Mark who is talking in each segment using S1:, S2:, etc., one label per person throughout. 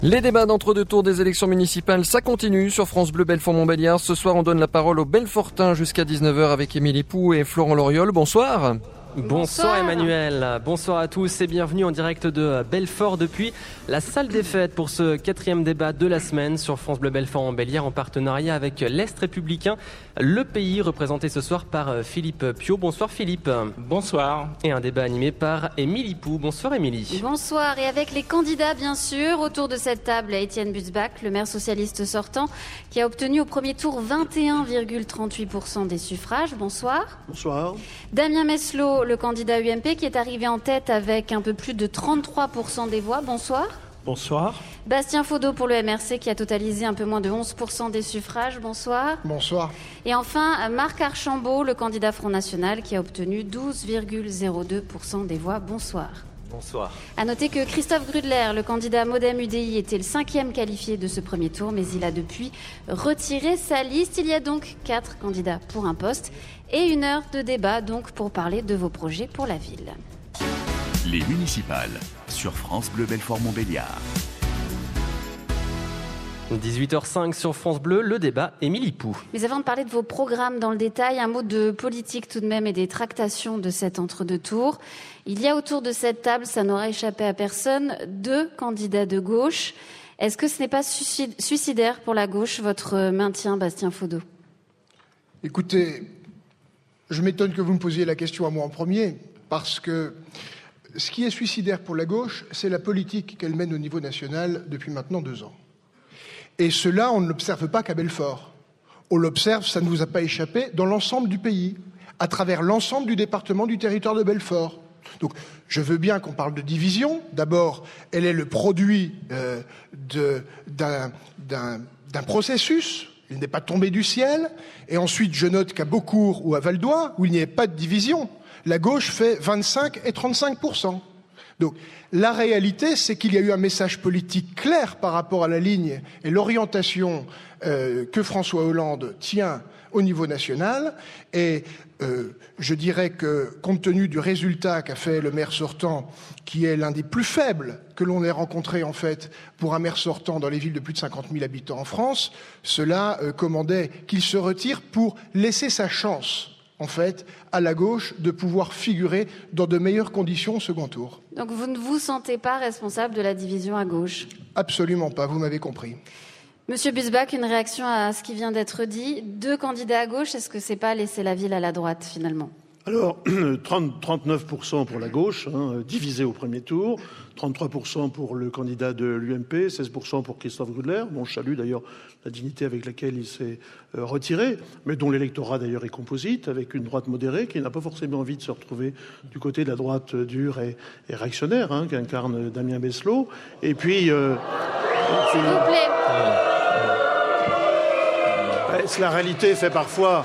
S1: Les débats d'entre-deux tours des élections municipales, ça continue sur France Bleu Belfort-Montbéliard. Ce soir, on donne la parole aux Belfortins jusqu'à 19h avec Émilie Pou et Florent Loriol. Bonsoir.
S2: Bonsoir Emmanuel, bonsoir à tous et bienvenue en direct de Belfort depuis la salle des fêtes pour ce 4e débat de la semaine sur France Bleu Belfort-Montbéliard en partenariat avec l'Est républicain, le pays représenté ce soir par Philippe Piot. Bonsoir Philippe.
S3: Bonsoir.
S2: Et un débat animé par Émilie Pou. Bonsoir Émilie.
S4: Bonsoir et avec les candidats bien sûr. Autour de cette table, Étienne Butzbach, le maire socialiste sortant, qui a obtenu au premier tour 21,38% des suffrages. Bonsoir.
S5: Bonsoir.
S4: Damien Meslot, le candidat UMP qui est arrivé en tête avec un peu plus de 33% des voix. Bonsoir.
S5: Bonsoir.
S4: Bastien Faudot pour le MRC qui a totalisé un peu moins de 11% des suffrages. Bonsoir.
S5: Bonsoir.
S4: Et enfin, Marc Archambault, le candidat Front National qui a obtenu 12,02% des voix. Bonsoir.
S2: Bonsoir.
S4: À noter que Christophe Grudler, le candidat Modem UDI, était le 5e qualifié de ce premier tour, mais il a depuis retiré sa liste. Il y a donc 4 candidats pour un poste et 1 heure de débat donc pour parler de vos projets pour la ville.
S6: Les municipales sur France Bleu Belfort-Montbéliard.
S2: 18h05 sur France Bleu, le débat Émilie Pou.
S4: Mais avant de parler de vos programmes dans le détail, un mot de politique tout de même et des tractations de cet entre-deux tours. Il y a autour de cette table, ça n'aura échappé à personne, 2 candidats de gauche. Est-ce que ce n'est pas suicidaire pour la gauche, votre maintien, Bastien Faudot ?
S5: Écoutez, je m'étonne que vous me posiez la question à moi en premier, parce que ce qui est suicidaire pour la gauche, c'est la politique qu'elle mène au niveau national depuis maintenant 2 ans. Et cela, on ne l'observe pas qu'à Belfort. On l'observe, ça ne vous a pas échappé, dans l'ensemble du pays, à travers l'ensemble du département du territoire de Belfort. Donc, je veux bien qu'on parle de division. D'abord, elle est le produit d'un processus. Elle n'est pas tombée du ciel. Et ensuite, je note qu'à Beaucourt ou à Valdoie, où il n'y avait pas de division, la gauche fait 25 et 35%. Donc, la réalité, c'est qu'il y a eu un message politique clair par rapport à la ligne et l'orientation que François Hollande tient au niveau national. Et je dirais que, compte tenu du résultat qu'a fait le maire sortant, qui est l'un des plus faibles que l'on ait rencontré, en fait, pour un maire sortant dans les villes de plus de 50 000 habitants en France, cela commandait qu'il se retire pour laisser sa chance, en fait, à la gauche de pouvoir figurer dans de meilleures conditions au second tour.
S4: Donc vous ne vous sentez pas responsable de la division à gauche ?
S5: Absolument pas, vous m'avez compris.
S4: Monsieur Butzbach, une réaction à ce qui vient d'être dit. 2 candidats à gauche, est-ce que c'est pas laisser la ville à la droite finalement ?
S7: Alors, 39% pour la gauche, divisé au premier tour, 33% pour le candidat de l'UMP, 16% pour Christophe Grudler, dont je salue d'ailleurs la dignité avec laquelle il s'est retiré, mais dont l'électorat d'ailleurs est composite, avec une droite modérée qui n'a pas forcément envie de se retrouver du côté de la droite dure et réactionnaire, qu'incarne Damien Meslot. Et puis...
S4: S'il vous plaît.
S7: La réalité fait parfois...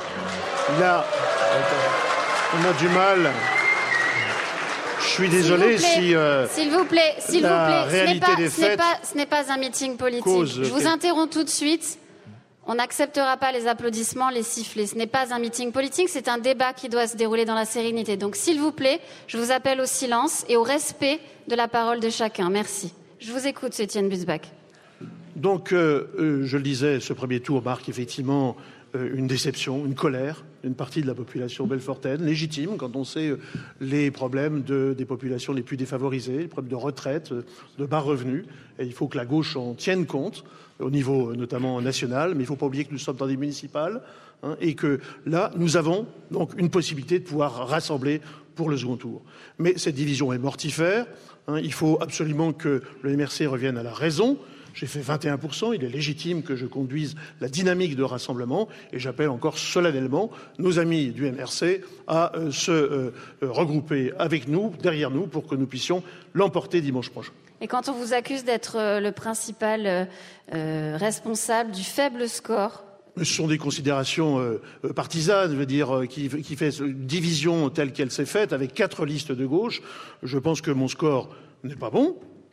S7: On a du mal. Je suis désolé si...
S4: S'il vous plaît.
S7: Réalité des faits...
S4: Ce n'est pas un meeting politique. Je vous interromps tout de suite. On n'acceptera pas les applaudissements, les sifflets. Ce n'est pas un meeting politique, c'est un débat qui doit se dérouler dans la sérénité. Donc, s'il vous plaît, je vous appelle au silence et au respect de la parole de chacun. Merci. Je vous écoute, Étienne Butzbach.
S7: Donc, je le disais, ce premier tour marque effectivement une déception, une colère d'une partie de la population belfortaine, légitime quand on sait les problèmes des populations les plus défavorisées, les problèmes de retraite, de bas revenus. Et il faut que la gauche en tienne compte, au niveau notamment national, mais il ne faut pas oublier que nous sommes dans des municipales, et que là, nous avons donc une possibilité de pouvoir rassembler pour le second tour. Mais cette division est mortifère. Il faut absolument que le MRC revienne à la raison. J'ai fait 21%, il est légitime que je conduise la dynamique de rassemblement et j'appelle encore solennellement nos amis du MRC à se regrouper avec nous, derrière nous, pour que nous puissions l'emporter dimanche prochain.
S4: Et quand on vous accuse d'être le principal responsable du faible score,
S7: ce sont des considérations partisanes, je veux dire, qui fait une division telle qu'elle s'est faite avec 4 listes de gauche. Je pense que mon score n'est pas bon.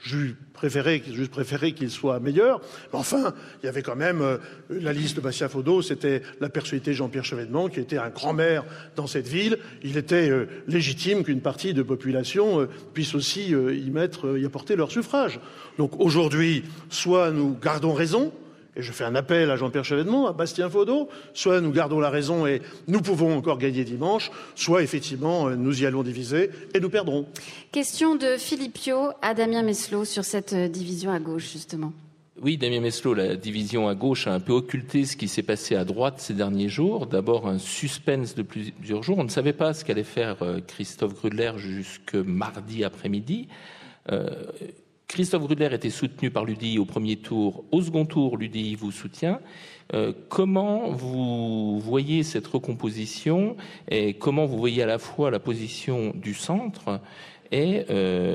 S7: J'eusse préféré qu'il soit meilleur. Mais enfin, il y avait quand même la liste de Bastien Faudeau, c'était la personnalité de Jean-Pierre Chevènement, qui était un grand maire dans cette ville. Il était légitime qu'une partie de population puisse aussi y apporter leur suffrage. Donc aujourd'hui, soit nous gardons raison, et je fais un appel à Jean-Pierre Chevènement, à Bastien Faudeau, soit nous gardons la raison et nous pouvons encore gagner dimanche, soit effectivement nous y allons diviser et nous perdrons.
S4: Question de Philippe Pio à Damien Meslot sur cette division à gauche, justement.
S3: Oui, Damien Meslot, la division à gauche a un peu occulté ce qui s'est passé à droite ces derniers jours. D'abord, un suspense de plusieurs jours. On ne savait pas ce qu'allait faire Christophe Grudler jusque mardi après-midi. Christophe Grudler était soutenu par l'UDI au premier tour. Au second tour, l'UDI vous soutient. Comment vous voyez cette recomposition et comment vous voyez à la fois la position du centre et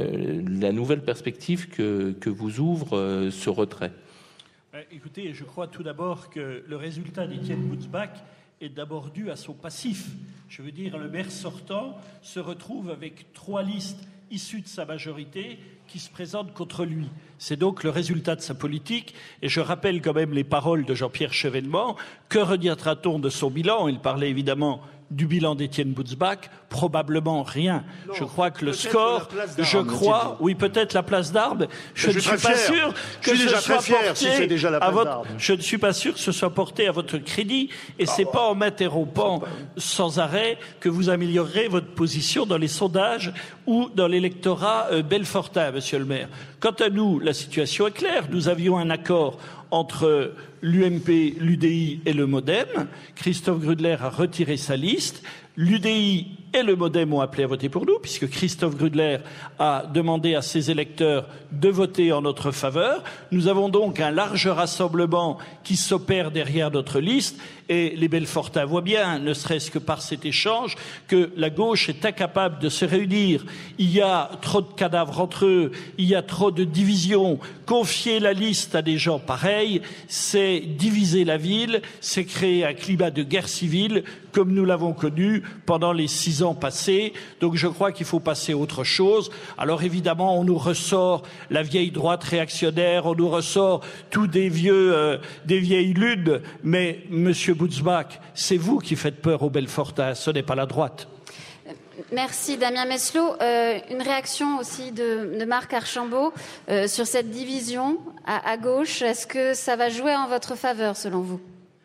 S3: la nouvelle perspective que vous ouvre ce retrait?
S8: Écoutez, je crois tout d'abord que le résultat d'Étienne Butzbach est d'abord dû à son passif. Je veux dire, le maire sortant se retrouve avec 3 listes issues de sa majorité qui se présentent contre lui. C'est donc le résultat de sa politique. Et je rappelle quand même les paroles de Jean-Pierre Chevènement. Que retiendra-t-on de son bilan? Il parlait évidemment du bilan d'Étienne Butzbach, probablement rien. Non, je crois que le score, oui, peut-être la place d'Arbre. Je ne suis pas sûr que ce soit porté à votre, je ne suis pas sûr que ce soit porté à votre crédit, et c'est pas en m'interrompant sans arrêt que vous améliorerez votre position dans les sondages ou dans l'électorat belfortain, monsieur le maire. Quant à nous, la situation est claire. Nous avions un accord entre l'UMP, l'UDI et le MoDem. Christophe Grudler a retiré sa liste. L'UDI et le MoDem ont appelé à voter pour nous, puisque Christophe Grudler a demandé à ses électeurs de voter en notre faveur. Nous avons donc un large rassemblement qui s'opère derrière notre liste, et les Belfortins voient bien, ne serait-ce que par cet échange, que la gauche est incapable de se réunir. Il y a trop de cadavres entre eux, il y a trop de divisions. Confier la liste à des gens pareils, c'est diviser la ville, c'est créer un climat de guerre civile, comme nous l'avons connu pendant les 6 ans passés. Donc je crois qu'il faut passer à autre chose. Alors évidemment, on nous ressort la vieille droite réactionnaire, on nous ressort tous des vieilles lunes, mais Monsieur Butzbach, c'est vous qui faites peur aux Belfortins, ce n'est pas la droite.
S4: Merci Damien Meslot. Une réaction aussi de Marc Archambault sur cette division à gauche. Est-ce que ça va jouer en votre faveur selon vous ?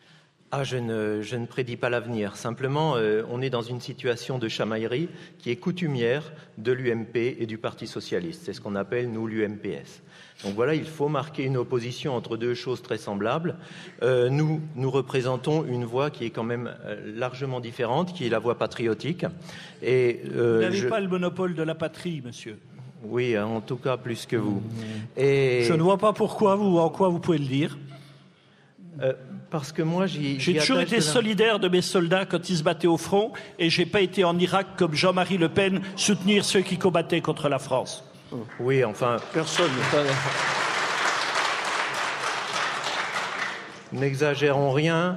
S9: Je ne prédis pas l'avenir. Simplement, on est dans une situation de chamaillerie qui est coutumière de l'UMP et du Parti socialiste. C'est ce qu'on appelle, nous, l'UMPS. Donc voilà, il faut marquer une opposition entre deux choses très semblables. Nous représentons une voix qui est quand même largement différente, qui est la voix patriotique. Et,
S8: vous n'avez pas le monopole de la patrie, monsieur.
S9: Oui, en tout cas, plus que vous. Et...
S8: Je ne vois pas en quoi vous pouvez le dire.
S9: Parce que moi,
S8: j'ai toujours été solidaire de mes soldats quand ils se battaient au front, et j'ai pas été en Irak comme Jean-Marie Le Pen soutenir ceux qui combattaient contre la France.
S9: Oui, enfin,
S7: personne.
S9: N'exagérons rien.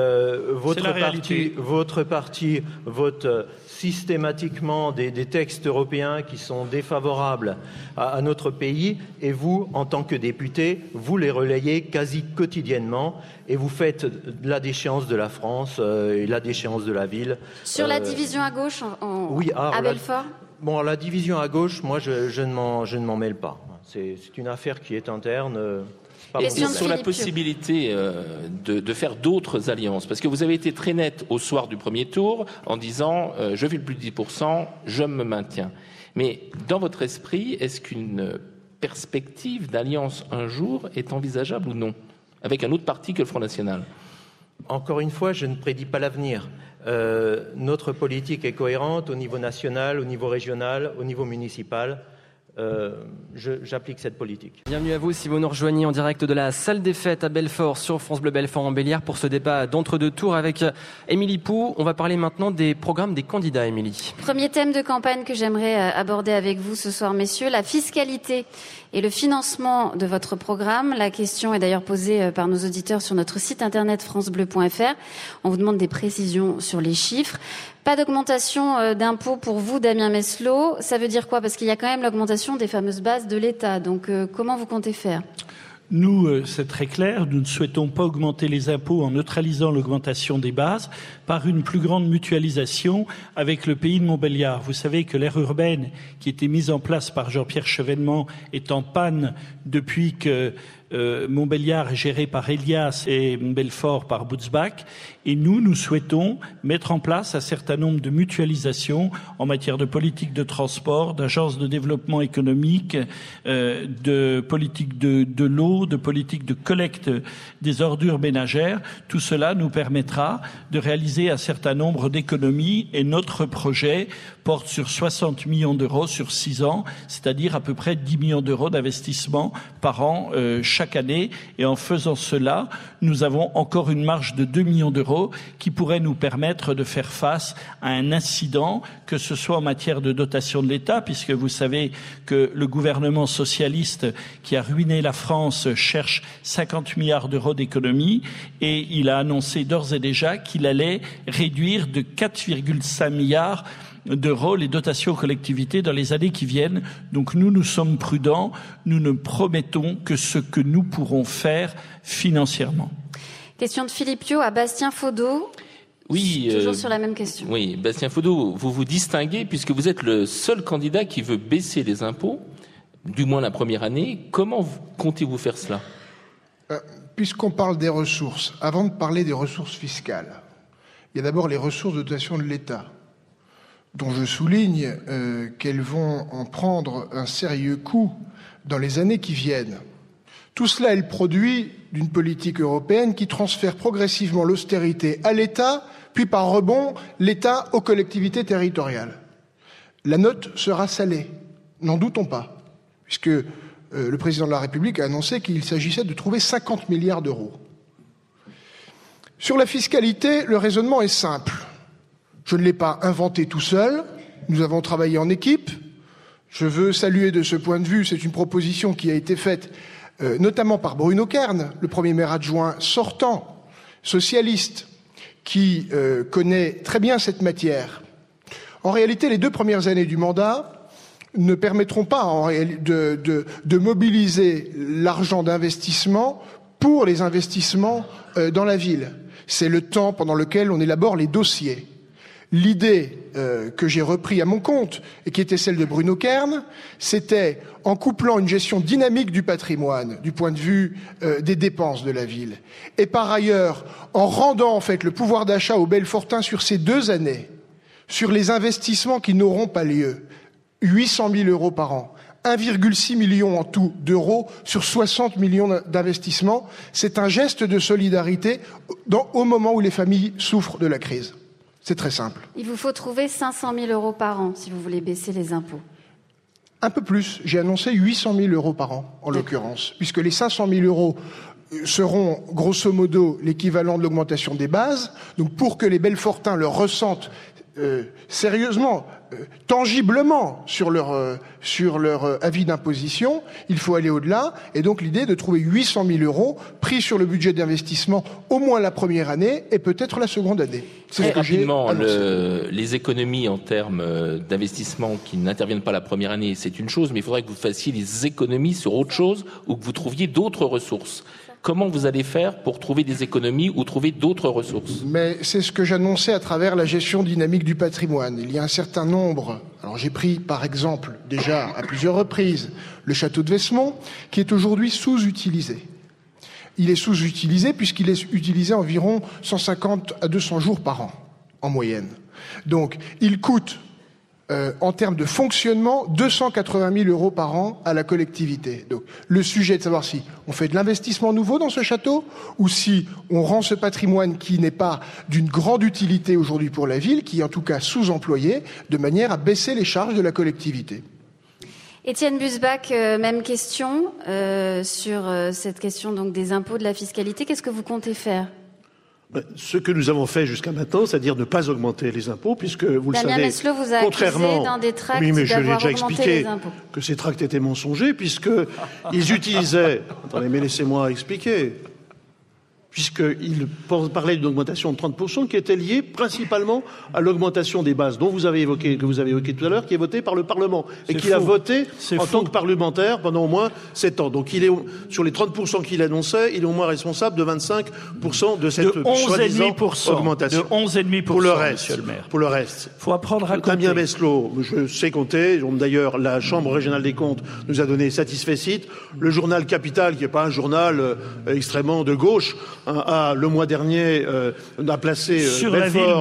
S9: Votre parti vote systématiquement des textes européens qui sont défavorables à notre pays, et vous, en tant que député, vous les relayez quasi quotidiennement, et vous faites la déchéance de la France et la déchéance de la ville.
S4: Sur la division à gauche à Belfort.
S9: Bon, la division à gauche, moi, je ne m'en mêle pas. C'est une affaire qui est interne.
S3: Et sur la possibilité de faire d'autres alliances, parce que vous avez été très net au soir du premier tour en disant je fais le plus de 10%, je me maintiens. Mais dans votre esprit, est-ce qu'une perspective d'alliance un jour est envisageable ou non, avec un autre parti que le Front National?
S9: Encore une fois, je ne prédis pas l'avenir. Notre politique est cohérente au niveau national, au niveau régional, au niveau municipal. J'applique cette politique.
S2: Bienvenue à vous si vous nous rejoignez en direct de la salle des fêtes à Belfort sur France Bleu Belfort en Bélière pour ce débat d'entre-deux tours avec Émilie Pou. On va parler maintenant des programmes des candidats, Émilie.
S4: Premier thème de campagne que j'aimerais aborder avec vous ce soir, messieurs, la fiscalité et le financement de votre programme. La question est d'ailleurs posée par nos auditeurs sur notre site internet francebleu.fr. On vous demande des précisions sur les chiffres. Pas d'augmentation d'impôts pour vous, Damien Meslot. Ça veut dire quoi? Parce qu'il y a quand même l'augmentation des fameuses bases de l'État. Donc comment vous comptez faire?
S8: Nous, c'est très clair, nous ne souhaitons pas augmenter les impôts en neutralisant l'augmentation des bases par une plus grande mutualisation avec le pays de Montbéliard. Vous savez que l'aire urbaine qui était mise en place par Jean-Pierre Chevènement est en panne depuis que Montbéliard est géré par Elias et Belfort par Butzbach. Et nous souhaitons mettre en place un certain nombre de mutualisations en matière de politique de transport, d'agence de développement économique, de politique de l'eau, de politique de collecte des ordures ménagères. Tout cela nous permettra de réaliser un certain nombre d'économies et notre projet porte sur 60 millions d'euros sur 6 ans, c'est-à-dire à peu près 10 millions d'euros d'investissement par an chaque année. Et en faisant cela, nous avons encore une marge de 2 millions d'euros qui pourrait nous permettre de faire face à un incident, que ce soit en matière de dotation de l'État, puisque vous savez que le gouvernement socialiste qui a ruiné la France cherche 50 milliards d'euros d'économies et il a annoncé d'ores et déjà qu'il allait réduire de 4,5 milliards d'euros les dotations aux collectivités dans les années qui viennent. Donc nous sommes prudents, nous ne promettons que ce que nous pourrons faire financièrement.
S4: Question de Philippe Pio à Bastien Faudot.
S3: Oui,
S4: toujours sur la même question.
S3: Oui, Bastien Faudot, vous vous distinguez puisque vous êtes le seul candidat qui veut baisser les impôts, du moins la première année. Comment comptez-vous faire cela?
S5: Puisqu'on parle des ressources, avant de parler des ressources fiscales, il y a d'abord les ressources de dotation de l'État, dont je souligne qu'elles vont en prendre un sérieux coup dans les années qui viennent. Tout cela est le produit d'une politique européenne qui transfère progressivement l'austérité à l'État, puis par rebond, l'État aux collectivités territoriales. La note sera salée, n'en doutons pas, puisque le président de la République a annoncé qu'il s'agissait de trouver 50 milliards d'euros. Sur la fiscalité, le raisonnement est simple. Je ne l'ai pas inventé tout seul, nous avons travaillé en équipe. Je veux saluer de ce point de vue, c'est une proposition qui a été faite notamment par Bruno Kern, le premier maire adjoint sortant, socialiste, qui connaît très bien cette matière. En réalité, les 2 premières années du mandat ne permettront pas de mobiliser l'argent d'investissement pour les investissements dans la ville. C'est le temps pendant lequel on élabore les dossiers. L'idée que j'ai repris à mon compte et qui était celle de Bruno Kern, c'était en couplant une gestion dynamique du patrimoine du point de vue des dépenses de la ville et par ailleurs en rendant en fait le pouvoir d'achat aux Belfortins sur ces 2 années, sur les investissements qui n'auront pas lieu, 800 000 euros par an, 1,6 million en tout d'euros sur 60 millions d'investissements. C'est un geste de solidarité au moment où les familles souffrent de la crise. C'est très simple.
S4: Il vous faut trouver 500 000 euros par an si vous voulez baisser les impôts.
S5: Un peu plus. J'ai annoncé 800 000 euros par an, en l'occurrence, puisque les 500 000 euros seront grosso modo l'équivalent de l'augmentation des bases. Donc pour que les Belfortins le ressentent sérieusement, tangiblement sur leur avis d'imposition, il faut aller au-delà. Et donc l'idée est de trouver 800 000 euros pris sur le budget d'investissement au moins la première année et peut-être la seconde année.
S3: C'est très rapidement, les économies en termes d'investissement qui n'interviennent pas la première année, c'est une chose, mais il faudrait que vous fassiez des économies sur autre chose ou que vous trouviez d'autres ressources. Comment vous allez faire pour trouver des économies ou trouver d'autres ressources?
S5: Mais c'est ce que j'annonçais à travers la gestion dynamique du patrimoine. Il y a un certain nombre. Alors j'ai pris par exemple déjà à plusieurs reprises le château de Vesmont qui est aujourd'hui sous-utilisé. Il est sous-utilisé puisqu'il est utilisé environ 150 à 200 jours par an en moyenne. Donc il coûte en termes de fonctionnement 280 000 euros par an à la collectivité. Donc le sujet est de savoir si on fait de l'investissement nouveau dans ce château ou si on rend ce patrimoine qui n'est pas d'une grande utilité aujourd'hui pour la ville, qui est en tout cas sous-employé, de manière à baisser les charges de la collectivité.
S4: Étienne Butzbach, même question sur cette question donc des impôts, de la fiscalité. Qu'est-ce que vous comptez faire?
S7: Ce que nous avons fait jusqu'à maintenant, c'est-à-dire ne pas augmenter les impôts, puisque vous le savez,
S4: Damien Meslot vous a accusé dans des tracts d'avoir augmenté les impôts.
S7: Que ces tracts étaient mensongers, puisqu'ils utilisaient... Attendez, mais laissez-moi expliquer. Puisqu'il parlait d'une augmentation de 30% qui était liée principalement à l'augmentation des bases que vous avez évoqué tout à l'heure, qui est votée par le Parlement et qu'il a voté en tant que parlementaire pendant au moins 7 ans. Donc il est, sur les 30% qu'il annonçait, il est au moins responsable de 25% de cette soi-disant augmentation.
S8: De 11,5%
S7: pour le reste,
S8: monsieur le maire.
S7: Pour le reste.
S8: Faut apprendre à compter.
S7: Damien Meslot, je sais compter. D'ailleurs, la Chambre régionale des comptes nous a donné satisfecit. Le journal Capital, qui n'est pas un journal extrêmement de gauche, a le mois dernier a placé Belfort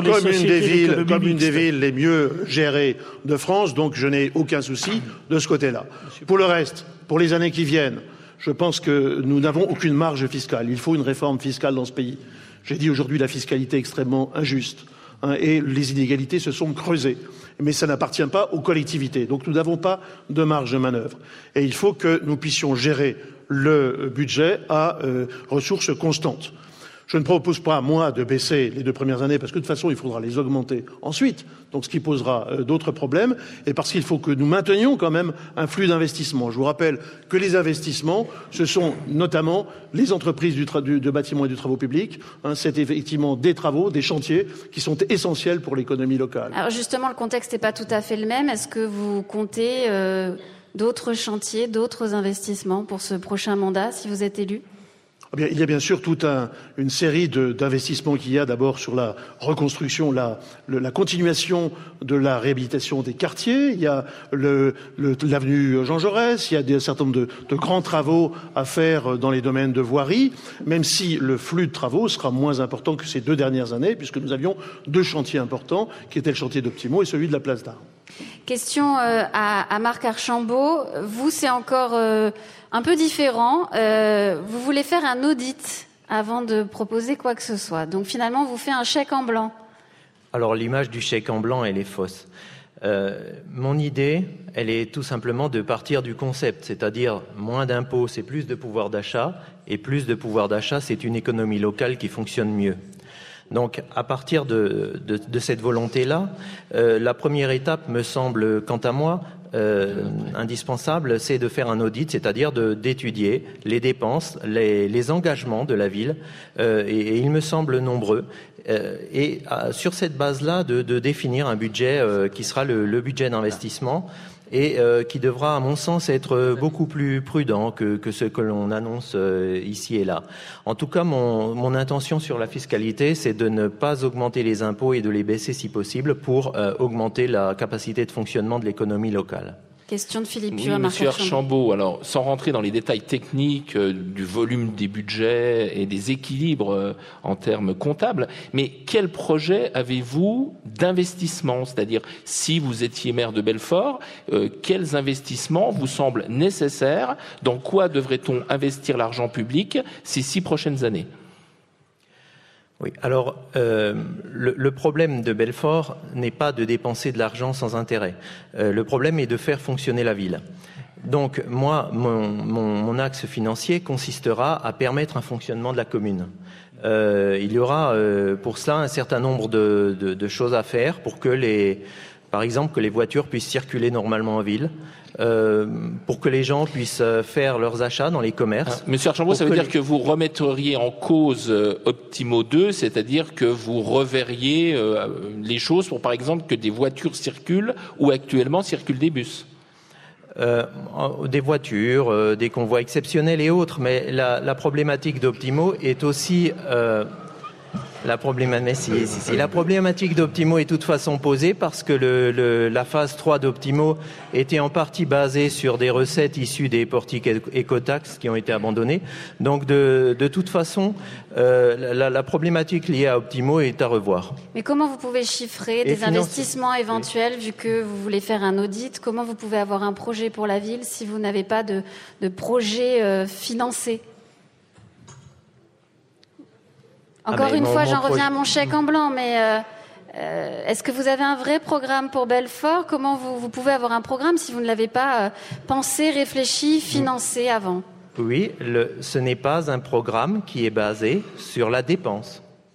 S7: comme une des villes les mieux gérées de France, donc je n'ai aucun souci de ce côté-là. Pour le reste, pour les années qui viennent, je pense que nous n'avons aucune marge fiscale. Il faut une réforme fiscale dans ce pays. J'ai dit aujourd'hui la fiscalité est extrêmement injuste et les inégalités se sont creusées. Mais ça n'appartient pas aux collectivités. Donc nous n'avons pas de marge de manœuvre. Et il faut que nous puissions gérer le budget à ressources constantes. Je ne propose pas, moi, de baisser les 2 premières années, parce que de toute façon, il faudra les augmenter ensuite, donc ce qui posera d'autres problèmes, et parce qu'il faut que nous maintenions quand même un flux d'investissement. Je vous rappelle que les investissements, ce sont notamment les entreprises de bâtiments et du travaux publics. C'est effectivement des travaux, des chantiers qui sont essentiels pour l'économie locale.
S4: Alors justement, le contexte n'est pas tout à fait le même. Est-ce que vous comptez d'autres chantiers, d'autres investissements pour ce prochain mandat, si vous êtes élu ?
S7: Il y a bien sûr toute une série d'investissements qu'il y a d'abord sur la reconstruction, la continuation de la réhabilitation des quartiers. Il y a l'avenue Jean Jaurès, il y a un certain nombre de grands travaux à faire dans les domaines de voirie, même si le flux de travaux sera moins important que ces 2 dernières années, puisque nous avions 2 chantiers importants, qui étaient le chantier d'Optimo et celui de la Place d'Armes.
S4: Question à Marc Archambault. Vous, c'est encore un peu différent. Vous voulez faire un audit avant de proposer quoi que ce soit. Donc finalement, vous faites un chèque en blanc.
S9: Alors l'image du chèque en blanc, elle est fausse. Mon idée, elle est tout simplement de partir du concept, c'est-à-dire moins d'impôts, c'est plus de pouvoir d'achat, et plus de pouvoir d'achat, c'est une économie locale qui fonctionne mieux. Donc, à partir de cette volonté-là, la première étape me semble, quant à moi, indispensable, c'est de faire un audit, c'est-à-dire d'étudier les dépenses, les engagements de la ville, et il me semble nombreux. Et sur cette base-là, de définir un budget qui sera le budget d'investissement, et qui devra, à mon sens, être beaucoup plus prudent que ce que l'on annonce ici et là. En tout cas, mon intention sur la fiscalité, c'est de ne pas augmenter les impôts et de les baisser si possible pour augmenter la capacité de fonctionnement de l'économie locale.
S4: Question de Philippe
S3: Pur, Monsieur Archambault. Alors, sans rentrer dans les détails techniques du volume des budgets et des équilibres en termes comptables, mais quel projet avez-vous d'investissement ? C'est-à-dire, si vous étiez maire de Belfort, quels investissements vous semblent nécessaires ? Dans quoi devrait-on investir l'argent public ces 6 prochaines années ?
S9: Oui, alors le problème de Belfort n'est pas de dépenser de l'argent sans intérêt. Le problème est de faire fonctionner la ville. Donc moi, mon axe financier consistera à permettre un fonctionnement de la commune. Il y aura pour cela un certain nombre de choses à faire pour que par exemple, que les voitures puissent circuler normalement en ville, pour que les gens puissent faire leurs achats dans les commerces.
S3: Monsieur Archambault, ça veut dire que vous remettriez en cause Optimo 2, c'est-à-dire que vous reverriez les choses pour, par exemple, que des voitures circulent où actuellement circulent des bus.
S9: Des voitures, des convois exceptionnels et autres, mais la problématique d'Optimo est aussi... La problématique d'Optimo est de toute façon posée parce que la phase 3 d'Optimo était en partie basée sur des recettes issues des portiques écotax qui ont été abandonnées. Donc de toute façon, la problématique liée à Optimo est à revoir.
S4: Mais comment vous pouvez chiffrer des investissements éventuels vu que vous voulez faire un audit ? Comment vous pouvez avoir un projet pour la ville si vous n'avez pas de projet financé ? Encore une fois, j'en reviens à mon chèque en blanc, mais est-ce que vous avez un vrai programme pour Belfort ? Comment vous pouvez avoir un programme si vous ne l'avez pas pensé, réfléchi, financé avant ?
S9: Oui, ce n'est pas un programme qui est basé sur la dépense.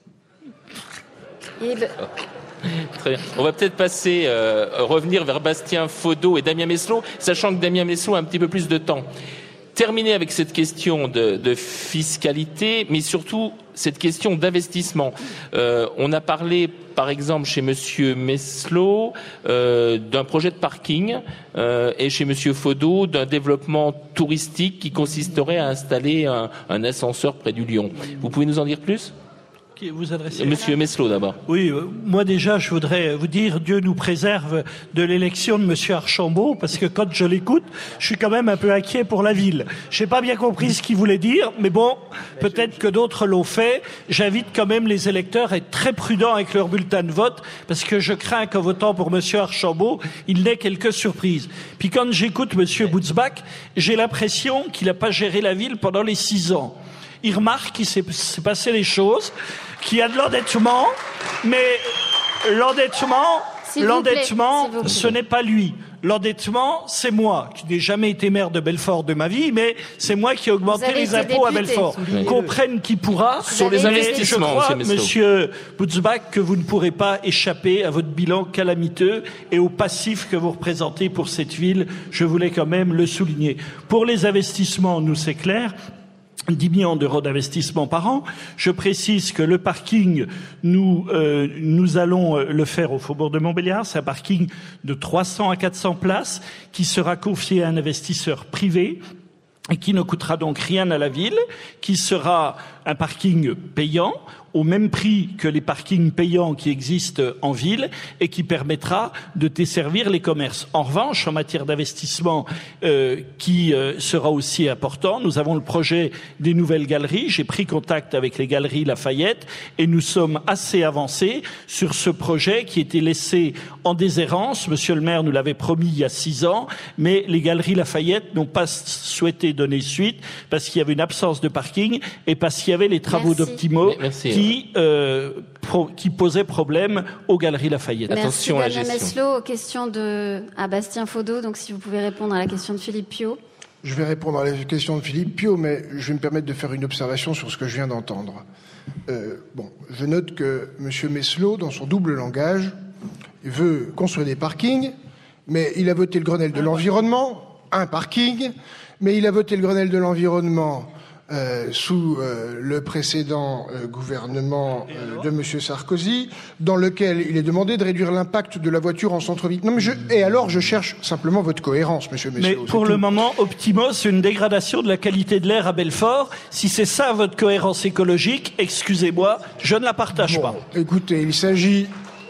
S3: Très bien. On va peut-être revenir vers Bastien Faudot et Damien Meslot, sachant que Damien Meslot a un petit peu plus de temps. Terminer avec cette question de fiscalité, mais surtout cette question d'investissement. On a parlé, par exemple, chez Monsieur Meslot, d'un projet de parking, et chez Monsieur Faudot, d'un développement touristique qui consisterait à installer un ascenseur près du Lion. Vous pouvez nous en dire plus ?
S8: Vous adressez
S3: Monsieur Meslot d'abord.
S8: Oui, moi déjà je voudrais vous dire Dieu nous préserve de l'élection de Monsieur Archambault, parce que quand je l'écoute, je suis quand même un peu inquiet pour la ville. J'ai pas bien compris ce qu'il voulait dire, mais bon, peut-être que d'autres l'ont fait. J'invite quand même les électeurs à être très prudents avec leur bulletin de vote, parce que je crains qu'en votant pour Monsieur Archambault, il n'ait quelques surprises. Puis quand j'écoute Monsieur Boutzbach, j'ai l'impression qu'il n'a pas géré la ville pendant les 6 ans. Il remarque qu'il s'est passé des choses, qu'il y a de l'endettement, mais l'endettement, ce n'est pas lui. L'endettement, c'est moi, qui n'ai jamais été maire de Belfort de ma vie, mais c'est moi qui ai augmenté les impôts à Belfort. Comprenne qui pourra.
S3: Sur les investissements,
S8: je crois, Monsieur Boutzbach, que vous ne pourrez pas échapper à votre bilan calamiteux et au passif que vous représentez pour cette ville. Je voulais quand même le souligner. Pour les investissements, nous, c'est clair. 10 millions d'euros d'investissement par an. Je précise que le parking, nous allons le faire au Faubourg de Montbéliard. C'est un parking de 300 à 400 places qui sera confié à un investisseur privé et qui ne coûtera donc rien à la ville, qui sera un parking payant au même prix que les parkings payants qui existent en ville et qui permettra de desservir les commerces. En revanche, en matière d'investissement qui sera aussi important, nous avons le projet des nouvelles galeries. J'ai pris contact avec les galeries Lafayette et nous sommes assez avancés sur ce projet qui était laissé en déshérence. Monsieur le maire nous l'avait promis il y a 6 ans, mais les galeries Lafayette n'ont pas souhaité donner suite parce qu'il y avait une absence de parking et parce qu'il y avait les travaux d'Optimo qui posaient problème aux galeries Lafayette.
S4: Merci,
S3: attention à la gestion.
S4: Meslot, aux questions à Bastien Faudot, donc si vous pouvez répondre à la question de Philippe Piot.
S5: Je vais répondre à la question de Philippe Piot, mais je vais me permettre de faire une observation sur ce que je viens d'entendre. Je note que M. Meslot, dans son double langage, veut construire des parkings, mais il a voté le Grenelle de l'environnement, un parking, mais il a voté le Grenelle de l'environnement sous le précédent gouvernement de M. Sarkozy, dans lequel il est demandé de réduire l'impact de la voiture en centre-ville. Non, mais et alors, je cherche simplement votre cohérence, M. Meslot.
S8: Mais pour le moment, Optimo, c'est une dégradation de la qualité de l'air à Belfort. Si c'est ça votre cohérence écologique, excusez-moi, je ne la partage pas.
S5: Écoutez, il s'agit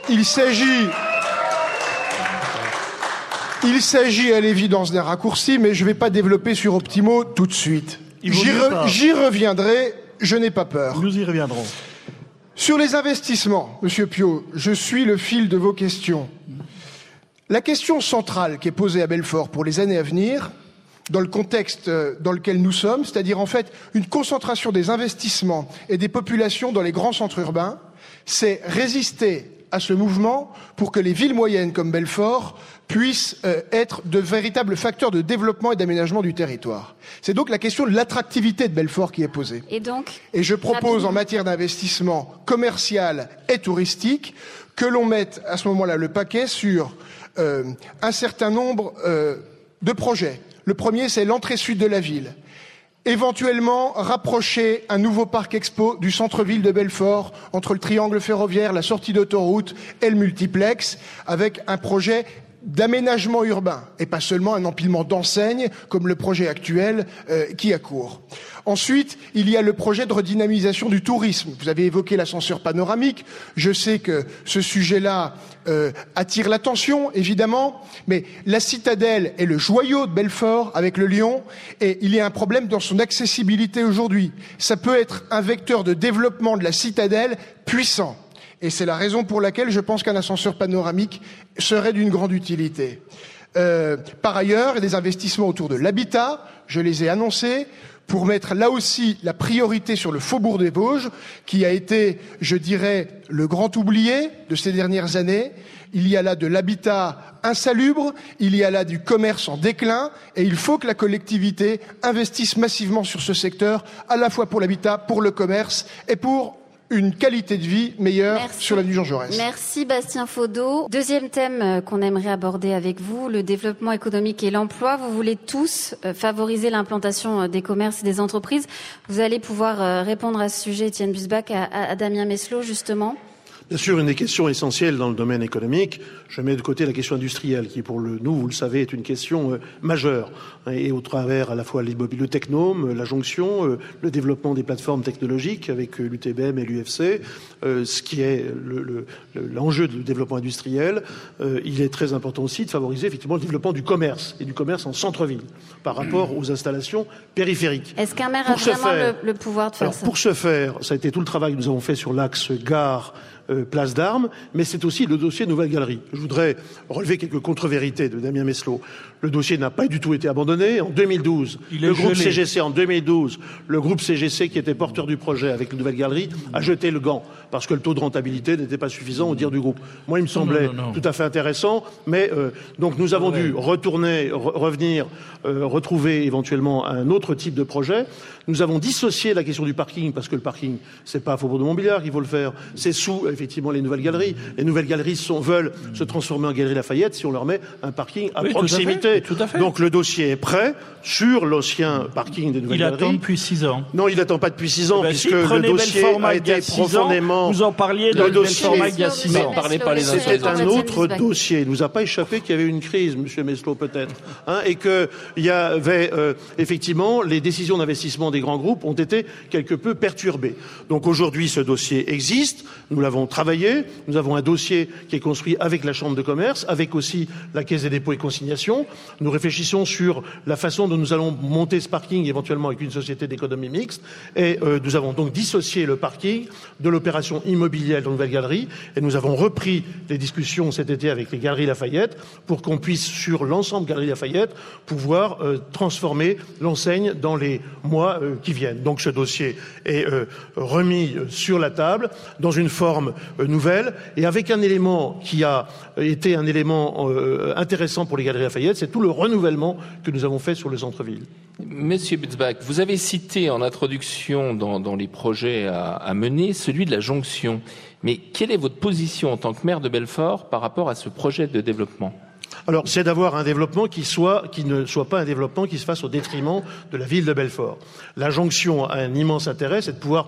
S5: à l'évidence d'un raccourci, mais je ne vais pas développer sur Optimo tout de suite. J'y reviendrai, je n'ai pas peur.
S8: Nous y reviendrons.
S5: Sur les investissements, Monsieur Piot, je suis le fil de vos questions. La question centrale qui est posée à Belfort pour les années à venir, dans le contexte dans lequel nous sommes, c'est-à-dire en fait une concentration des investissements et des populations dans les grands centres urbains, c'est résister à ce mouvement pour que les villes moyennes comme Belfort puissent être de véritables facteurs de développement et d'aménagement du territoire. C'est donc la question de l'attractivité de Belfort qui est posée. Et je propose en matière d'investissement commercial et touristique que l'on mette à ce moment-là le paquet sur un certain nombre de projets. Le premier, c'est l'entrée sud de la ville. Éventuellement rapprocher un nouveau parc expo du centre-ville de Belfort entre le triangle ferroviaire, la sortie d'autoroute et le multiplex, avec un projet d'aménagement urbain et pas seulement un empilement d'enseignes comme le projet actuel qui a cours. Ensuite, il y a le projet de redynamisation du tourisme. Vous avez évoqué l'ascenseur panoramique. Je sais que ce sujet-là attire l'attention, évidemment, mais la citadelle est le joyau de Belfort avec le Lion et il y a un problème dans son accessibilité aujourd'hui. Ça peut être un vecteur de développement de la citadelle puissant. Et c'est la raison pour laquelle je pense qu'un ascenseur panoramique serait d'une grande utilité. Par ailleurs, il y a des investissements autour de l'habitat, je les ai annoncés, pour mettre là aussi la priorité sur le Faubourg des Vosges, qui a été, je dirais, le grand oublié de ces dernières années. Il y a là de l'habitat insalubre, il y a là du commerce en déclin, et il faut que la collectivité investisse massivement sur ce secteur, à la fois pour l'habitat, pour le commerce et pour une qualité de vie meilleure sur l'avenue Jean Jaurès.
S4: Merci Bastien Faudot. Deuxième thème qu'on aimerait aborder avec vous, le développement économique et l'emploi. Vous voulez tous favoriser l'implantation des commerces et des entreprises. Vous allez pouvoir répondre à ce sujet, Étienne Busbach, à Damien Meslot, justement.
S7: Bien sûr, une des questions essentielles dans le domaine économique, je mets de côté la question industrielle, qui pour nous, vous le savez, est une question majeure. Et au travers à la fois le technome, la jonction, le développement des plateformes technologiques avec l'UTBM et l'UFC, ce qui est l'enjeu du développement industriel, il est très important aussi de favoriser effectivement le développement du commerce, et du commerce en centre-ville, par rapport aux installations périphériques.
S4: Est-ce qu'un maire a vraiment le pouvoir de faire ça ?
S7: Pour ce faire, ça a été tout le travail que nous avons fait sur l'axe gare, place d'Armes, mais c'est aussi le dossier Nouvelle Galerie. Je voudrais relever quelques contre-vérités de Damien Meslot. Le dossier n'a pas du tout été abandonné. En 2012, le groupe CGC qui était porteur du projet avec la Nouvelle Galerie a jeté le gant parce que le taux de rentabilité n'était pas suffisant au dire du groupe. Moi, il me semblait tout à fait intéressant, mais donc nous avons dû revenir, retrouver éventuellement un autre type de projet. Nous avons dissocié la question du parking parce que le parking, c'est pas à Faubourg de Montbéliard qu'il faut le faire, c'est sous effectivement les nouvelles galeries. Les nouvelles galeries veulent se transformer en Galerie Lafayette si on leur met un parking à proximité.
S8: Tout à fait.
S7: Donc le dossier est prêt sur l'ancien parking des nouvelles galeries.
S8: Il attend depuis 6 ans.
S7: Non, il n'attend pas depuis 6 ans puisque le dossier a été profondément...
S8: Vous en parliez de Belformat il y a 6 ans.
S7: C'était un autre dossier. Il ne nous a pas échappé qu'il y avait une crise, Monsieur Meslot, peut-être. Et qu'il y avait effectivement les décisions d'investissement des grands groupes ont été quelque peu perturbées. Donc aujourd'hui, ce dossier existe. Nous l'avons travaillé. Nous avons un dossier qui est construit avec la Chambre de commerce, avec aussi la Caisse des dépôts et consignations. Nous réfléchissons sur la façon dont nous allons monter ce parking, éventuellement avec une société d'économie mixte. Et nous avons donc dissocié le parking de l'opération immobilière de la Nouvelle Galerie. Et nous avons repris les discussions cet été avec les Galeries Lafayette pour qu'on puisse, sur l'ensemble Galeries Lafayette, pouvoir transformer l'enseigne dans les mois qui viennent. Donc ce dossier est remis sur la table dans une forme nouvelle et avec un élément qui a été un élément intéressant pour les Galeries Lafayette, c'est tout le renouvellement que nous avons fait sur le centre-ville.
S3: Monsieur Busbach, vous avez cité en introduction dans les projets à mener celui de la jonction. Mais quelle est votre position en tant que maire de Belfort par rapport à ce projet de développement ?
S7: Alors, c'est d'avoir un développement qui ne soit pas un développement qui se fasse au détriment de la ville de Belfort. La jonction a un immense intérêt, c'est de pouvoir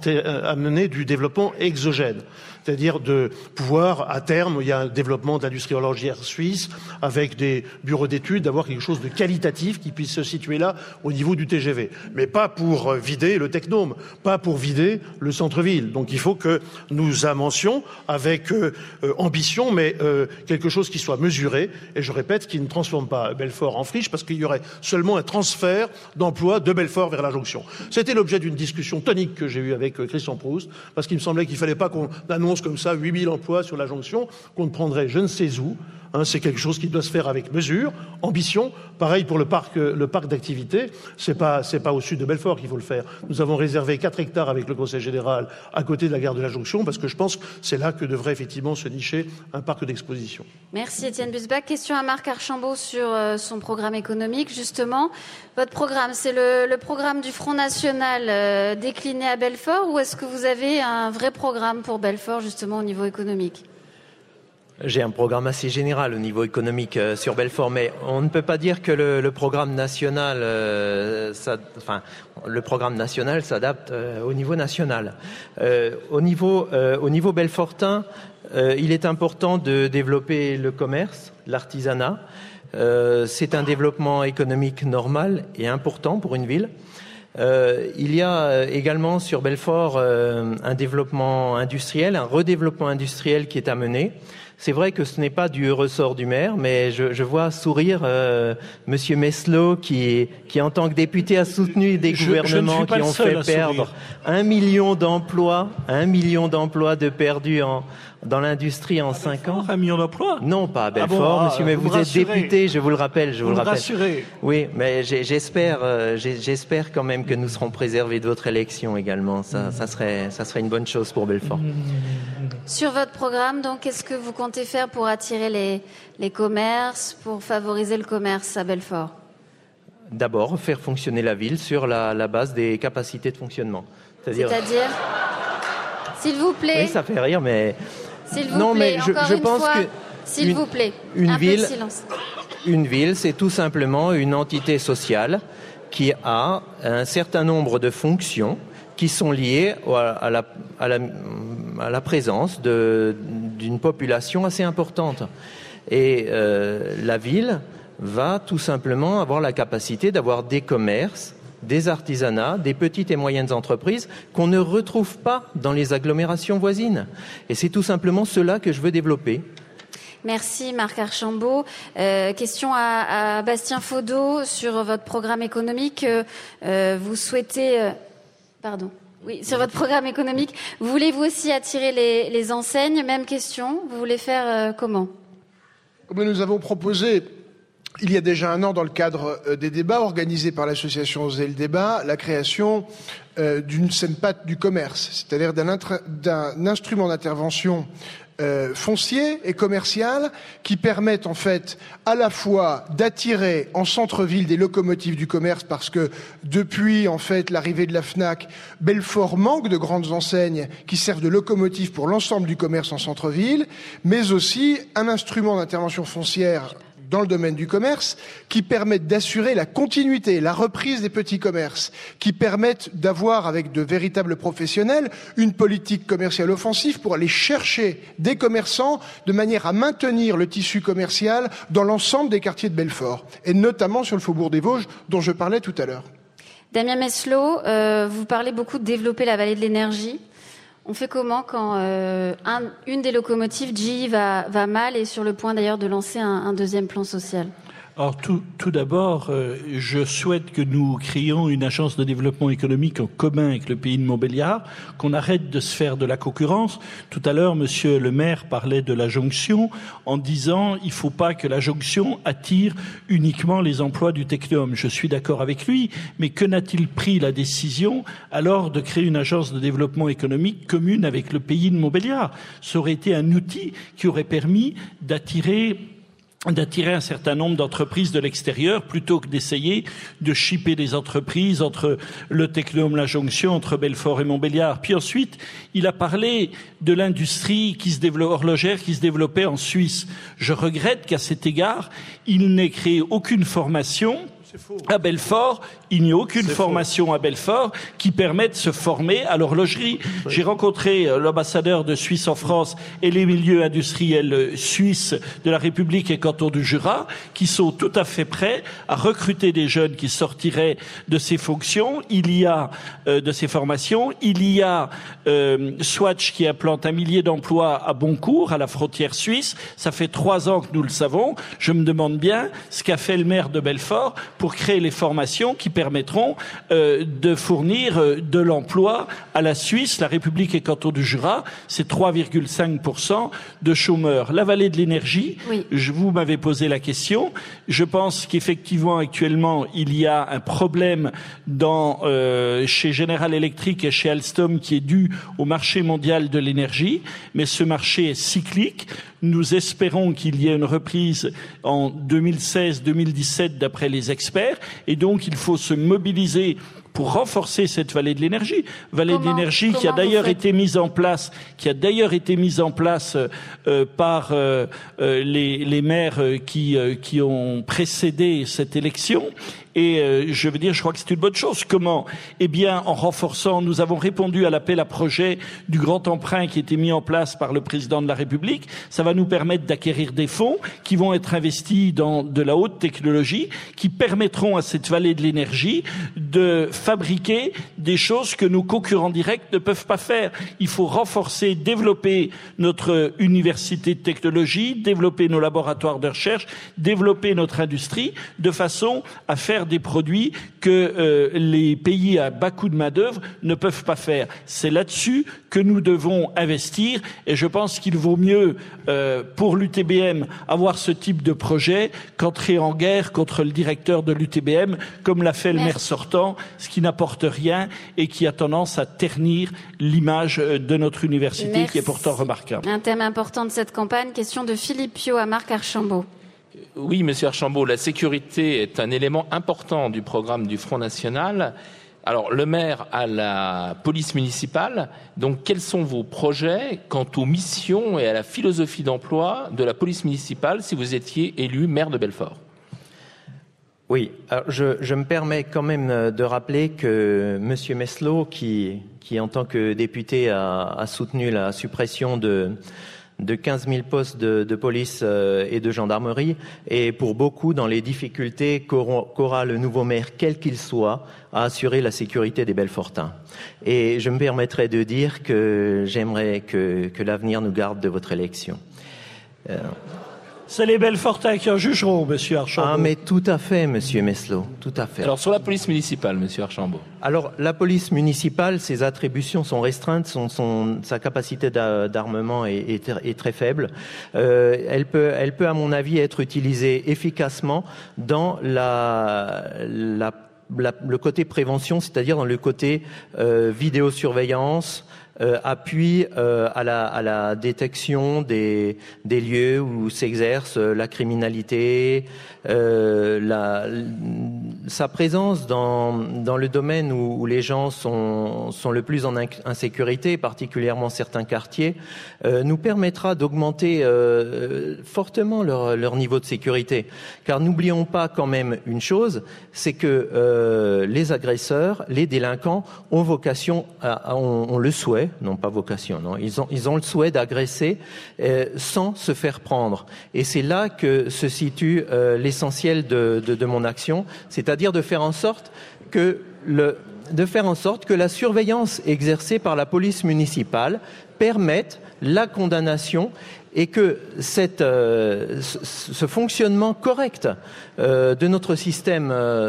S7: amener du développement exogène. C'est-à-dire de pouvoir, à terme, il y a un développement de l'industrie horlogère suisse, avec des bureaux d'études, d'avoir quelque chose de qualitatif qui puisse se situer là, au niveau du TGV. Mais pas pour vider le technome, pas pour vider le centre-ville. Donc il faut que nous avancions avec ambition, mais quelque chose qui soit mesuré, et je répète, qui ne transforme pas Belfort en friche, parce qu'il y aurait seulement un transfert d'emploi de Belfort vers la jonction. C'était l'objet d'une discussion tonique que j'ai eue avec Christian Proust, parce qu'il me semblait qu'il ne fallait pas qu'on annonce comme ça 8000 emplois sur la jonction, qu'on ne prendrait je ne sais où. C'est quelque chose qui doit se faire avec mesure, ambition. Pareil pour le parc d'activités. C'est pas au sud de Belfort qu'il faut le faire. Nous avons réservé 4 hectares avec le Conseil général à côté de la gare de la Jonction parce que je pense que c'est là que devrait effectivement se nicher un parc d'exposition.
S4: Merci Étienne Busbach. Question à Marc Archambault sur son programme économique, justement. Votre programme, c'est le programme du Front National décliné à Belfort ou est-ce que vous avez un vrai programme pour Belfort, justement, au niveau économique ?
S9: J'ai un programme assez général au niveau économique sur Belfort, mais on ne peut pas dire que le programme national, le programme national s'adapte au niveau national. Au niveau belfortain, il est important de développer le commerce, l'artisanat. C'est un développement économique normal et important pour une ville. Il y a également sur Belfort un développement industriel, un redéveloppement industriel qui est à mener. C'est vrai que ce n'est pas du ressort du maire, mais je vois sourire Monsieur Meslot qui en tant que député a soutenu des gouvernements qui ont fait perdre 1 million d'emplois de perdus dans l'industrie en 5 ans.
S8: 1 million d'emplois ?
S9: Non, pas à Belfort, monsieur, mais vous êtes député, je vous le rappelle.
S8: Vous me rassurez.
S9: Oui, mais j'espère quand même que nous serons préservés de votre élection également. Ça serait une bonne chose pour Belfort.
S4: Sur votre programme, donc, qu'est-ce que vous comptez faire pour attirer les commerces, pour favoriser le commerce à Belfort ?
S9: D'abord, faire fonctionner la ville sur la base des capacités de fonctionnement. C'est-à-dire
S4: S'il vous plaît.
S9: Oui, ça fait rire, mais...
S4: S'il vous plaît, je pense fois, que... S'il vous plaît, un peu de silence.
S9: Une ville, c'est tout simplement une entité sociale qui a un certain nombre de fonctions qui sont liées à la présence d'une population assez importante. Et la ville va tout simplement avoir la capacité d'avoir des commerces, des artisanats, des petites et moyennes entreprises qu'on ne retrouve pas dans les agglomérations voisines. Et c'est tout simplement cela que je veux développer.
S4: Merci Marc Archambault. Question à Bastien Faudeau sur votre programme économique. Vous souhaitez... Oui, sur votre programme économique. Voulez-vous aussi attirer les enseignes? Même question. Vous voulez faire comment?
S5: Nous avons proposé, il y a déjà un an, dans le cadre des débats organisés par l'association Oser le débat, la création d'une SENPAT du commerce, c'est-à-dire d'un instrument d'intervention foncier et commercial qui permettent en fait à la fois d'attirer en centre-ville des locomotives du commerce, parce que depuis en fait l'arrivée de la Fnac, Belfort manque de grandes enseignes qui servent de locomotives pour l'ensemble du commerce en centre-ville, mais aussi un instrument d'intervention foncière dans le domaine du commerce qui permettent d'assurer la continuité, la reprise des petits commerces, qui permettent d'avoir avec de véritables professionnels une politique commerciale offensive pour aller chercher des commerçants de manière à maintenir le tissu commercial dans l'ensemble des quartiers de Belfort, et notamment sur le faubourg des Vosges dont je parlais tout à l'heure.
S4: Damien Meslot, vous parlez beaucoup de développer la vallée de l'énergie. On fait comment quand une des locomotives, GE, va mal et sur le point d'ailleurs de lancer un deuxième plan social?
S8: Alors tout d'abord, je souhaite que nous créions une agence de développement économique en commun avec le pays de Montbéliard, qu'on arrête de se faire de la concurrence. Tout à l'heure, monsieur le maire parlait de la jonction en disant il ne faut pas que la jonction attire uniquement les emplois du Technum. Je suis d'accord avec lui, mais que n'a-t-il pris la décision alors de créer une agence de développement économique commune avec le pays de Montbéliard? Ça aurait été un outil qui aurait permis d'attirer un certain nombre d'entreprises de l'extérieur plutôt que d'essayer de shipper des entreprises entre le Technum, la jonction, entre Belfort et Montbéliard. Puis ensuite, il a parlé de l'industrie horlogère qui se développait en Suisse. Je regrette qu'à cet égard, il n'ait créé aucune formation à Belfort. Il n'y a aucune formation à Belfort qui permette de se former à l'horlogerie. J'ai rencontré l'ambassadeur de Suisse en France et les milieux industriels suisses de la République et canton du Jura qui sont tout à fait prêts à recruter des jeunes qui sortiraient de ces fonctions. Il y a de ces formations. Il y a Swatch qui implante 1 millier d'emplois à Boncourt, à la frontière suisse. Ça fait 3 ans que nous le savons. Je me demande bien ce qu'a fait le maire de Belfort pour créer les formations qui permettront de fournir de l'emploi à la Suisse, la République et canton du Jura. C'est 3,5% de chômeurs. La vallée de l'énergie, oui. Vous m'avez posé la question. Je pense qu'effectivement, actuellement, il y a un problème chez General Electric et chez Alstom qui est dû au marché mondial de l'énergie, mais ce marché est cyclique. Nous espérons qu'il y ait une reprise en 2016-2017 d'après les experts, et donc il faut se mobiliser pour renforcer cette vallée de l'énergie. Vallée de l'énergie qui a d'ailleurs été mise en place, par les maires qui ont précédé cette élection. Et je veux dire, je crois que c'est une bonne chose. Comment? Eh bien, en renforçant, nous avons répondu à l'appel à projet du grand emprunt qui a été mis en place par le président de la République. Ça va nous permettre d'acquérir des fonds qui vont être investis dans de la haute technologie, qui permettront à cette vallée de l'énergie de fabriquer des choses que nos concurrents directs ne peuvent pas faire. Il faut renforcer, développer notre université de technologie, développer nos laboratoires de recherche, développer notre industrie de façon à faire des produits que les pays à bas coût de main-d'œuvre ne peuvent pas faire. C'est là-dessus que nous devons investir, et je pense qu'il vaut mieux pour l'UTBM avoir ce type de projet qu'entrer en guerre contre le directeur de l'UTBM, comme l'a fait le maire sortant, ce qui n'apporte rien et qui a tendance à ternir l'image de notre université qui est pourtant remarquable.
S4: Un thème important de cette campagne, question de Philippe Pio à Marc Archambault.
S3: Oui, monsieur Archambault, la sécurité est un élément important du programme du Front National. Alors, le maire à la police municipale, donc quels sont vos projets quant aux missions et à la philosophie d'emploi de la police municipale si vous étiez élu maire de Belfort ?
S9: Oui, alors je me permets quand même de rappeler que M. Meslot, qui en tant que député a soutenu la suppression de 15 000 postes de police et de gendarmerie, et pour beaucoup dans les difficultés qu'aura le nouveau maire, quel qu'il soit, à assurer la sécurité des Belfortins. Et je me permettrai de dire que j'aimerais que l'avenir nous garde de votre élection.
S8: C'est les Belfortins qui en jugeront, Monsieur Archambault.
S9: Ah, mais tout à fait, Monsieur Meslot, tout à fait.
S3: Alors, sur la police municipale, Monsieur Archambault.
S9: Alors, la police municipale, ses attributions sont restreintes, sa capacité d'armement est très faible. Elle peut, à mon avis, être utilisée efficacement dans le côté prévention, c'est-à-dire dans le côté vidéosurveillance, appui à la détection des lieux où s'exerce la criminalité, sa présence dans le domaine où les gens sont le plus en insécurité, particulièrement certains quartiers, nous permettra d'augmenter fortement leur niveau de sécurité. Car n'oublions pas quand même une chose, c'est que les agresseurs, les délinquants ont vocation, on le souhait, non pas vocation, non, ils ont le souhait d'agresser sans se faire prendre. Et c'est là que se situe l'essentiel de mon action, c'est-à-dire de faire en sorte que la surveillance exercée par la police municipale permette la condamnation et que ce fonctionnement correct de notre système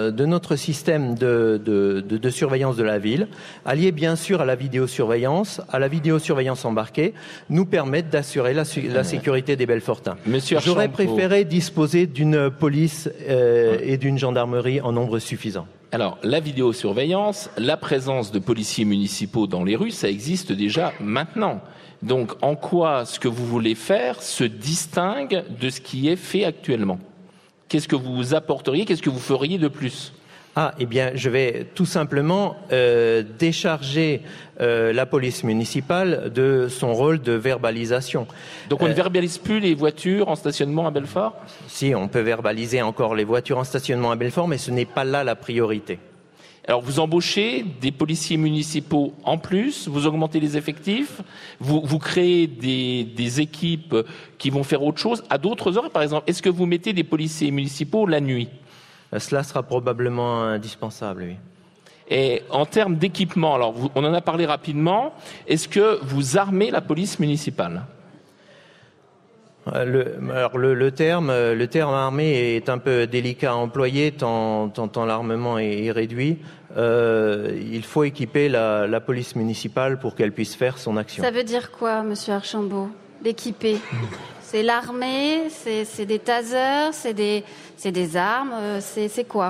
S9: de surveillance de la ville, allié bien sûr à la vidéosurveillance embarquée, nous permette d'assurer la sécurité des Belfortins. J'aurais préféré disposer d'une police et d'une gendarmerie en nombre suffisant.
S3: Alors, la vidéosurveillance, la présence de policiers municipaux dans les rues, ça existe déjà maintenant. Donc, en quoi ce que vous voulez faire se distingue de ce qui est fait actuellement ? Qu'est-ce que vous apporteriez ? Qu'est-ce que vous feriez de plus ?
S9: Eh bien, je vais tout simplement décharger la police municipale de son rôle de verbalisation.
S3: Donc on ne verbalise plus les voitures en stationnement à Belfort ?
S9: Si, on peut verbaliser encore les voitures en stationnement à Belfort, mais ce n'est pas là la priorité.
S3: Alors vous embauchez des policiers municipaux en plus, vous augmentez les effectifs, vous créez des équipes qui vont faire autre chose à d'autres heures. Par exemple, est-ce que vous mettez des policiers municipaux la nuit ?
S9: Cela sera probablement indispensable, oui.
S3: Et en termes d'équipement, alors on en a parlé rapidement, est-ce que vous armez la police municipale ?
S9: Le terme armée est un peu délicat à employer tant l'armement est réduit. Il faut équiper la police municipale pour qu'elle puisse faire son action.
S4: Ça veut dire quoi, Monsieur Archambault, l'équiper ? C'est l'armée, c'est des tasers, c'est des armes, c'est quoi ?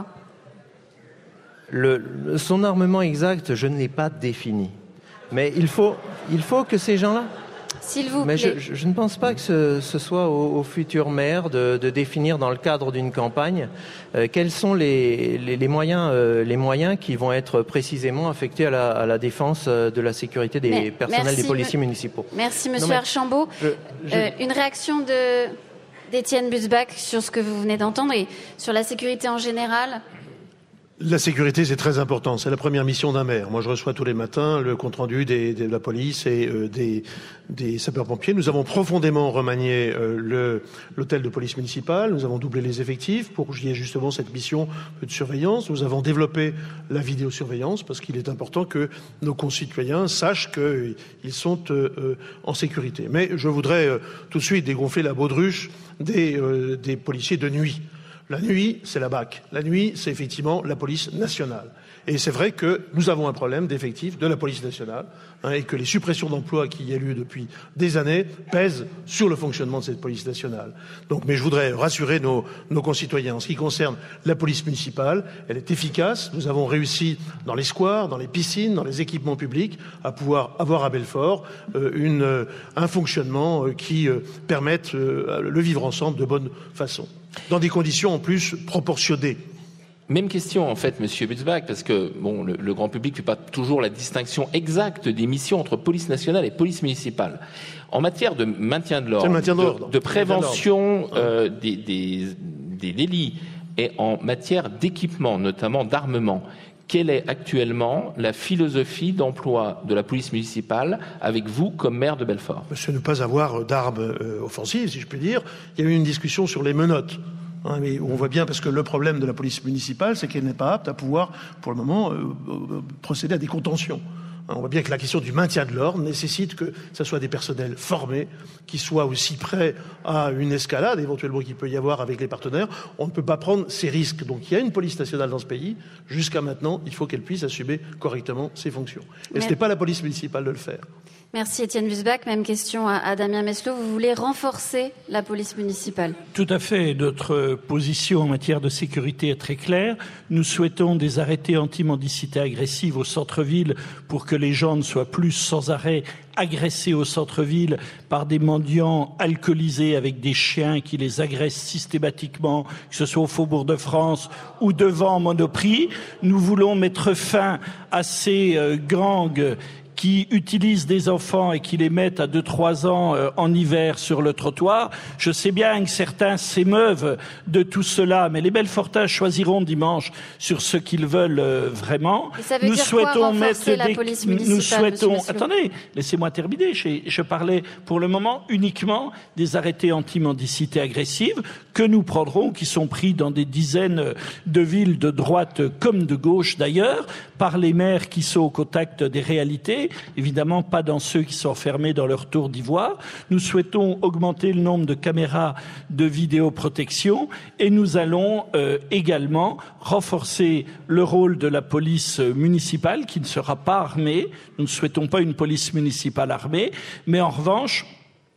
S9: Son armement exact, je ne l'ai pas défini. Mais il faut que ces gens-là...
S4: S'il vous
S9: plaît. Mais je ne pense pas que ce soit au futur maire de définir dans le cadre d'une campagne quels sont les moyens qui vont être précisément affectés à la défense de la sécurité des personnels des policiers municipaux.
S4: Merci Monsieur Archambault. Une réaction d'Étienne Busbach sur ce que vous venez d'entendre et sur la sécurité en général.
S7: La sécurité, c'est très important. C'est la première mission d'un maire. Moi, je reçois tous les matins le compte-rendu de la police et des sapeurs-pompiers. Nous avons profondément remanié l'hôtel de police municipale. Nous avons doublé les effectifs pour qu'il y ait justement cette mission de surveillance. Nous avons développé la vidéosurveillance parce qu'il est important que nos concitoyens sachent qu'ils sont en sécurité. Mais je voudrais tout de suite dégonfler la baudruche des policiers de nuit. La nuit, c'est la BAC. La nuit, c'est effectivement la police nationale. Et c'est vrai que nous avons un problème d'effectifs de la police nationale et que les suppressions d'emplois qui y a lieu depuis des années pèsent sur le fonctionnement de cette police nationale. Mais je voudrais rassurer nos concitoyens. En ce qui concerne la police municipale, elle est efficace. Nous avons réussi dans les squares, dans les piscines, dans les équipements publics à pouvoir avoir à Belfort un fonctionnement qui permette le vivre ensemble de bonne façon. Dans des conditions en plus proportionnées.
S3: Même question, en fait, Monsieur Butzbach, parce que bon, le grand public ne fait pas toujours la distinction exacte des missions entre police nationale et police municipale. En matière de maintien de l'ordre, de prévention des délits et en matière d'équipement, notamment d'armement, quelle est actuellement la philosophie d'emploi de la police municipale avec vous comme maire de Belfort?
S7: Monsieur, ne pas avoir d'armes offensives, si je puis dire. Il y a eu une discussion sur les menottes. Mais on voit bien, parce que le problème de la police municipale, c'est qu'elle n'est pas apte à pouvoir, pour le moment, procéder à des contentions. On voit bien que la question du maintien de l'ordre nécessite que ce soit des personnels formés, qui soient aussi prêts à une escalade, éventuellement qu'il peut y avoir avec les partenaires. On ne peut pas prendre ces risques. Donc il y a une police nationale dans ce pays. Jusqu'à maintenant, il faut qu'elle puisse assumer correctement ses fonctions. Et ce n'est pas la police municipale de le faire.
S4: Merci Étienne Butzbach. Même question à Damien Meslot. Vous voulez renforcer la police municipale?
S8: Tout à fait. Notre position en matière de sécurité est très claire. Nous souhaitons des arrêtés anti-mendicité agressive au centre-ville pour que les gens ne soient plus sans arrêt agressés au centre-ville par des mendiants alcoolisés avec des chiens qui les agressent systématiquement, que ce soit au Faubourg de France ou devant Monoprix. Nous voulons mettre fin à ces gangs qui utilisent des enfants et qui les mettent à 2-3 ans en hiver sur le trottoir. Je sais bien que certains s'émeuvent de tout cela, mais les Belfortains choisiront dimanche sur ce qu'ils veulent vraiment.
S4: Nous souhaitons mettre la police municipale,
S8: attendez, laissez-moi terminer. Je parlais pour le moment uniquement des arrêtés anti-mendicité agressive que nous prendrons, qui sont pris dans des dizaines de villes de droite comme de gauche d'ailleurs, par les maires qui sont au contact des réalités, évidemment pas dans ceux qui sont enfermés dans leur tour d'ivoire. Nous souhaitons augmenter le nombre de caméras de vidéoprotection et nous allons également renforcer le rôle de la police municipale qui ne sera pas armée. Nous ne souhaitons pas une police municipale armée, mais en revanche,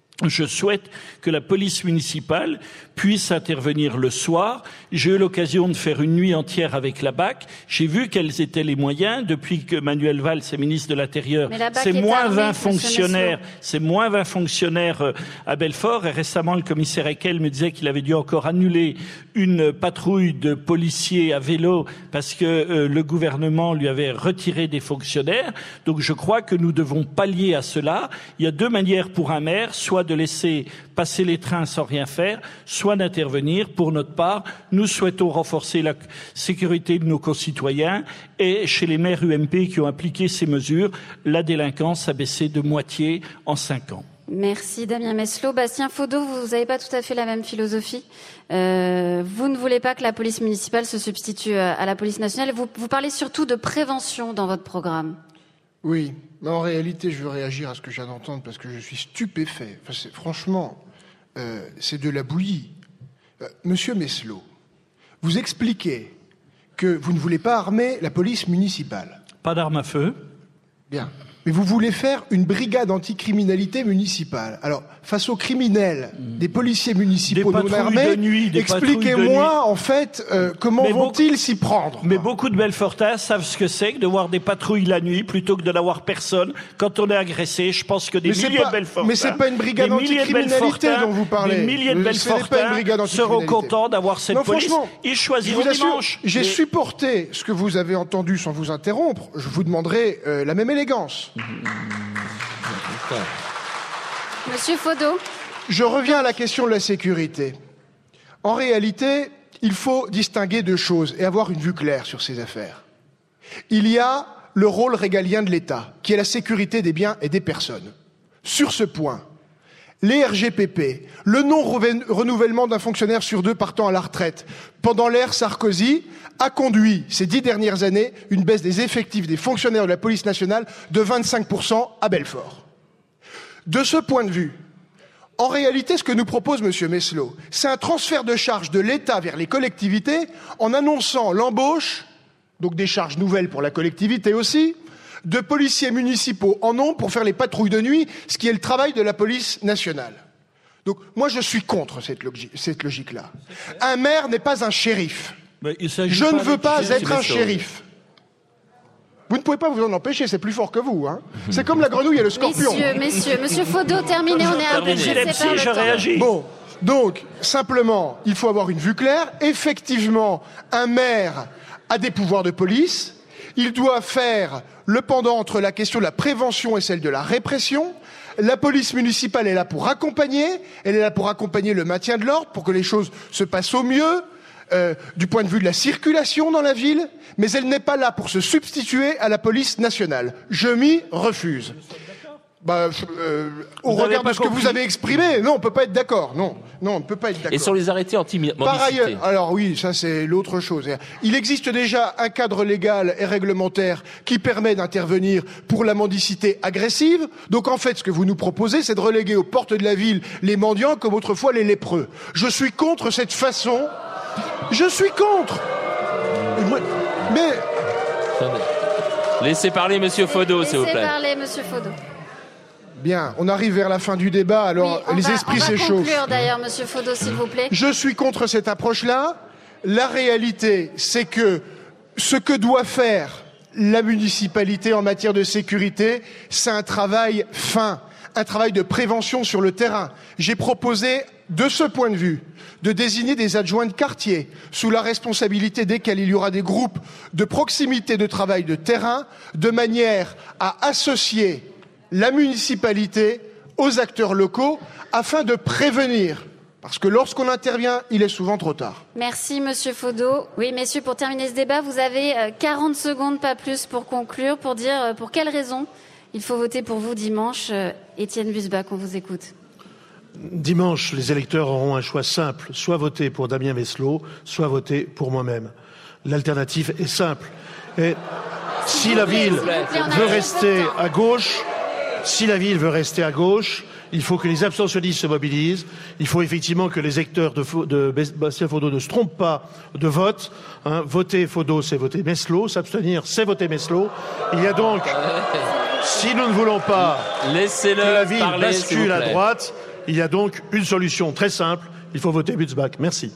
S8: je souhaite que la police municipale puisse intervenir le soir. J'ai eu l'occasion de faire une nuit entière avec la BAC. J'ai vu quels étaient les moyens. Depuis que Manuel Valls est ministre de l'Intérieur, c'est moins 20 fonctionnaires. C'est moins 20 fonctionnaires à Belfort. Et récemment, le commissaire Ekel me disait qu'il avait dû encore annuler une patrouille de policiers à vélo parce que le gouvernement lui avait retiré des fonctionnaires. Donc je crois que nous devons pallier à cela. Il y a deux manières pour un maire, soit de laisser passer les trains sans rien faire, soit d'intervenir. Pour notre part, nous souhaitons renforcer la sécurité de nos concitoyens et chez les maires UMP qui ont appliqué ces mesures, la délinquance a baissé de moitié en 5 ans.
S4: Merci Damien Meslot. Bastien Faudeau, vous n'avez pas tout à fait la même philosophie. Vous ne voulez pas que la police municipale se substitue à la police nationale. Vous parlez surtout de prévention dans votre programme.
S5: Oui, mais en réalité, je veux réagir à ce que je viens d'entendre parce que je suis stupéfait. Enfin, franchement, c'est de la bouillie. Monsieur Meslot, vous expliquez que vous ne voulez pas armer la police municipale.
S8: Pas d'armes à feu.
S5: Bien. Mais vous voulez faire une brigade anticriminalité municipale. Alors, face aux criminels, des policiers municipaux non armés, expliquez-moi, en fait, comment vont-ils s'y prendre?
S8: Mais beaucoup de Belfortins savent ce que c'est que de voir des patrouilles la nuit plutôt que de n'avoir personne quand on est agressé. Je pense que des milliers de Belfortins...
S5: Mais c'est pas une brigade anticriminalité dont vous parlez.
S8: Des milliers de Belfortins seront contents d'avoir cette police. Ils choisiront dimanche.
S5: J'ai supporté ce que vous avez entendu sans vous interrompre. Je vous demanderai la même élégance.
S4: Monsieur Faudeau.
S5: Je reviens à la question de la sécurité. En réalité, il faut distinguer deux choses et avoir une vue claire sur ces affaires. Il y a le rôle régalien de l'État, qui est la sécurité des biens et des personnes. Sur ce point, les RGPP, le non-renouvellement d'un fonctionnaire sur 2 partant à la retraite pendant l'ère Sarkozy, a conduit, ces 10 dernières années, une baisse des effectifs des fonctionnaires de la police nationale de 25% à Belfort. De ce point de vue, en réalité, ce que nous propose M. Meslot, c'est un transfert de charges de l'État vers les collectivités en annonçant l'embauche, donc des charges nouvelles pour la collectivité aussi, de policiers municipaux en nombre pour faire les patrouilles de nuit, ce qui est le travail de la police nationale. Donc moi je suis contre cette logique-là. Un maire n'est pas un shérif. Je ne veux pas être un shérif. Vous ne pouvez pas vous en empêcher, c'est plus fort que vous. Hein. C'est comme la grenouille et le scorpion.
S4: Monsieur Faudeau, terminez, on est un peu pressé par le temps.
S5: Bon, Donc, simplement, il faut avoir une vue claire. Effectivement, un maire a des pouvoirs de police. Il doit faire le pendant entre la question de la prévention et celle de la répression. La police municipale est là pour accompagner. Elle est là pour accompagner le maintien de l'ordre, pour que les choses se passent au mieux, du point de vue de la circulation dans la ville. Mais elle n'est pas là pour se substituer à la police nationale. Je m'y refuse. Au regard de ce que vous avez exprimé, non, on peut pas être d'accord. Non, on ne peut pas être d'accord.
S3: Et sur les arrêtés anti-mendicité.
S5: Par ailleurs, alors oui, ça c'est l'autre chose. Il existe déjà un cadre légal et réglementaire qui permet d'intervenir pour la mendicité agressive. Donc en fait, ce que vous nous proposez, c'est de reléguer aux portes de la ville les mendiants comme autrefois les lépreux. Je suis contre cette façon. Je suis contre. Mais
S3: laissez parler Monsieur Faudot, s'il vous plaît.
S4: Laissez parler Monsieur Faudot.
S5: Bien, on arrive vers la fin du débat, alors
S4: oui,
S5: les esprits s'échauffent.
S4: On va conclure d'ailleurs, Monsieur Faudot, s'il vous plaît.
S5: Je suis contre cette approche-là. La réalité, c'est que ce que doit faire la municipalité en matière de sécurité, c'est un travail fin, un travail de prévention sur le terrain. J'ai proposé, de ce point de vue, de désigner des adjoints de quartier sous la responsabilité desquels il y aura des groupes de proximité de travail de terrain, de manière à associer la municipalité aux acteurs locaux afin de prévenir. Parce que lorsqu'on intervient, il est souvent trop tard.
S4: Merci, Monsieur Faudot. Oui, messieurs, pour terminer ce débat, vous avez 40 secondes, pas plus, pour conclure, pour dire pour quelles raisons il faut voter pour vous dimanche. Étienne Busbach, on vous écoute.
S7: Dimanche, les électeurs auront un choix simple, soit voter pour Damien Meslot, soit voter pour moi-même. L'alternative est simple. Et si la ville veut rester à gauche, il faut que les abstentionnistes se mobilisent. Il faut effectivement que les électeurs de Bastien Faudot ne se trompent pas de vote. Voter Faudot, c'est voter Meslot. S'abstenir, c'est voter Meslot. Il y a donc, si nous ne voulons pas que la ville bascule à droite, il y a donc une solution très simple. Il faut voter Busbach. Merci.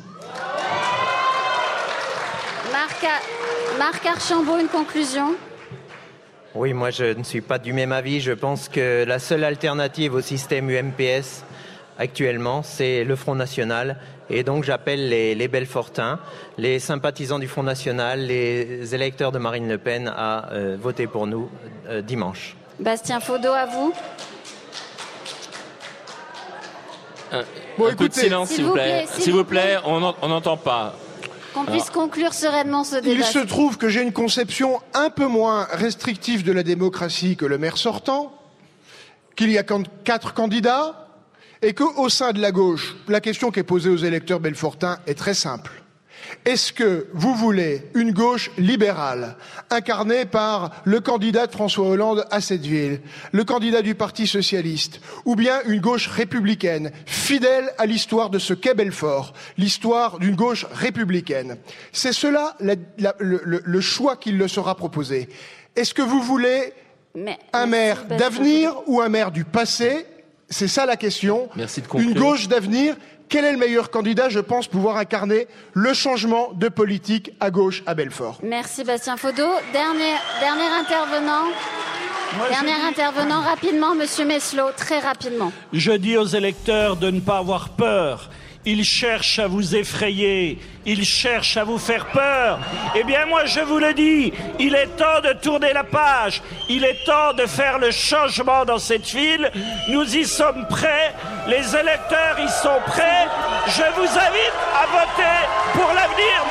S4: Marc Archambault, une conclusion.
S9: Oui, moi je ne suis pas du même avis. Je pense que la seule alternative au système UMPS actuellement, c'est le Front National. Et donc j'appelle les Belfortins, les sympathisants du Front National, les électeurs de Marine Le Pen à voter pour nous dimanche.
S4: Bastien Faudot, à vous.
S3: Un peu de silence, s'il vous plaît. S'il vous plaît, on n'entend pas.
S4: Qu'on puisse conclure sereinement ce débat.
S5: Il se trouve que j'ai une conception un peu moins restrictive de la démocratie que le maire sortant, qu'il y a 4 candidats, et qu'au sein de la gauche, la question qui est posée aux électeurs belfortins est très simple. Est-ce que vous voulez une gauche libérale, incarnée par le candidat de François Hollande à cette ville, le candidat du Parti socialiste, ou bien une gauche républicaine, fidèle à l'histoire de ce qu'est Belfort, l'histoire d'une gauche républicaine? C'est cela le choix qu'il leur sera proposé. Est-ce que vous voulez un maire d'avenir ou un maire du passé? C'est ça la question.
S3: Merci de conclure.
S5: Une gauche d'avenir. Quel est le meilleur candidat, je pense, pouvoir incarner le changement de politique à gauche à Belfort?
S4: Merci Bastien Faudot. Dernier intervenant rapidement, Monsieur Meslot, très rapidement.
S8: Je dis aux électeurs de ne pas avoir peur. Ils cherchent à vous effrayer, ils cherchent à vous faire peur. Eh bien moi je vous le dis, il est temps de tourner la page, il est temps de faire le changement dans cette ville. Nous y sommes prêts, les électeurs y sont prêts. Je vous invite à voter pour l'avenir